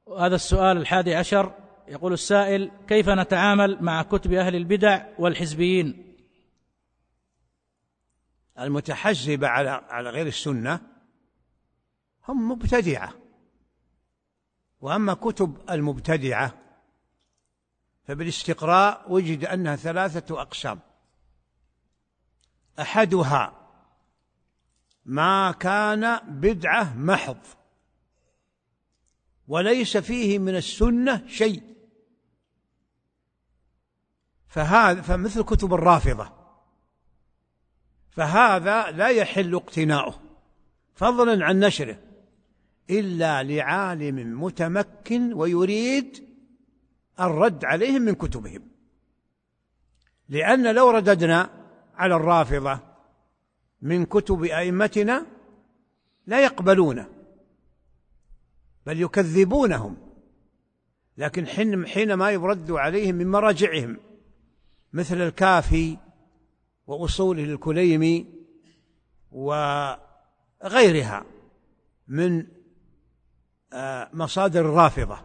وهذا السؤال 11 يقول السائل: كيف نتعامل مع كتب أهل البدع والحزبيين؟ المتحزبة على غير السنة هم مبتدعة، وأما كتب المبتدعة فبالاستقراء وجد أنها 3 أقسام: أحدها ما كان بدعة محض وليس فيه من السنة شيء، فمثل كتب الرافضة، فهذا لا يحل اقتناؤه فضلا عن نشره إلا لعالم متمكن ويريد الرد عليهم من كتبهم، لأن لو رددنا على الرافضة من كتب أئمتنا لا يقبلونه بل يكذبونهم، لكن حينما يرد عليهم من مراجعهم مثل الكافي وأصوله الكليمي وغيرها من مصادر الرافضة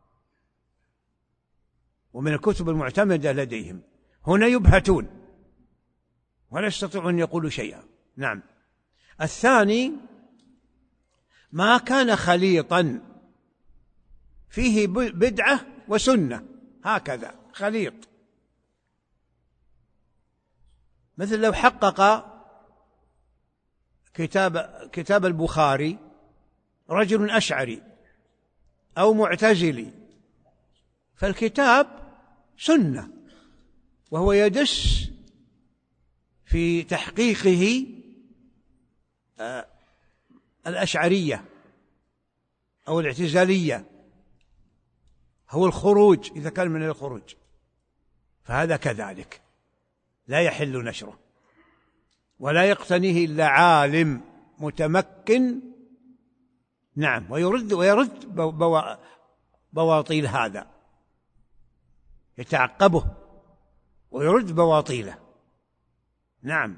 ومن الكتب المعتمدة لديهم، هنا يبهتون ولا يستطيعون أن يقولوا شيئا. نعم. الثاني ما كان خليطا فيه بدعة وسنة، هكذا خليط، مثل لو حقق كتاب البخاري رجل أشعري أو معتزلي، فالكتاب سنة وهو يدس في تحقيقه الأشعرية أو الاعتزالية، هو الخروج إذا كان من الخروج، فهذا كذلك لا يحل نشره ولا يقتنيه إلا عالم متمكن. نعم. ويرد بواطيل هذا، يتعقبه ويرد بواطيله. نعم.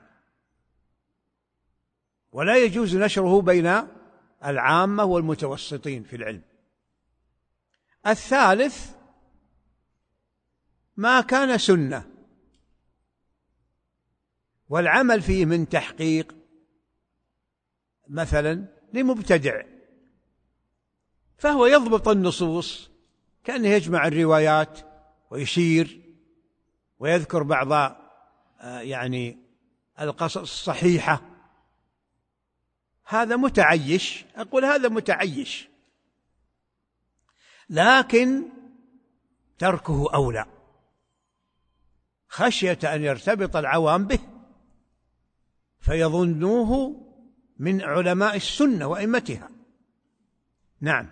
ولا يجوز نشره بين العامة والمتوسطين في العلم. الثالث ما كان سنة والعمل فيه من تحقيق، مثلا لمبتدع، فهو يضبط النصوص كأنه يجمع الروايات ويشير ويذكر بعض يعني القصص الصحيحة، هذا متعيش، أقول هذا متعيش، لكن تركه أولى خشية أن يرتبط العوام به فيظنوه من علماء السنة وأئمتها. نعم.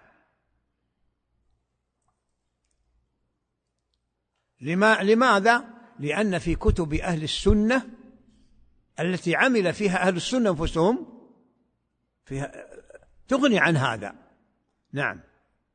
لماذا؟ لأن في كتب أهل السنة التي عمل فيها أهل السنة أنفسهم فيها تغني عن هذا. نعم.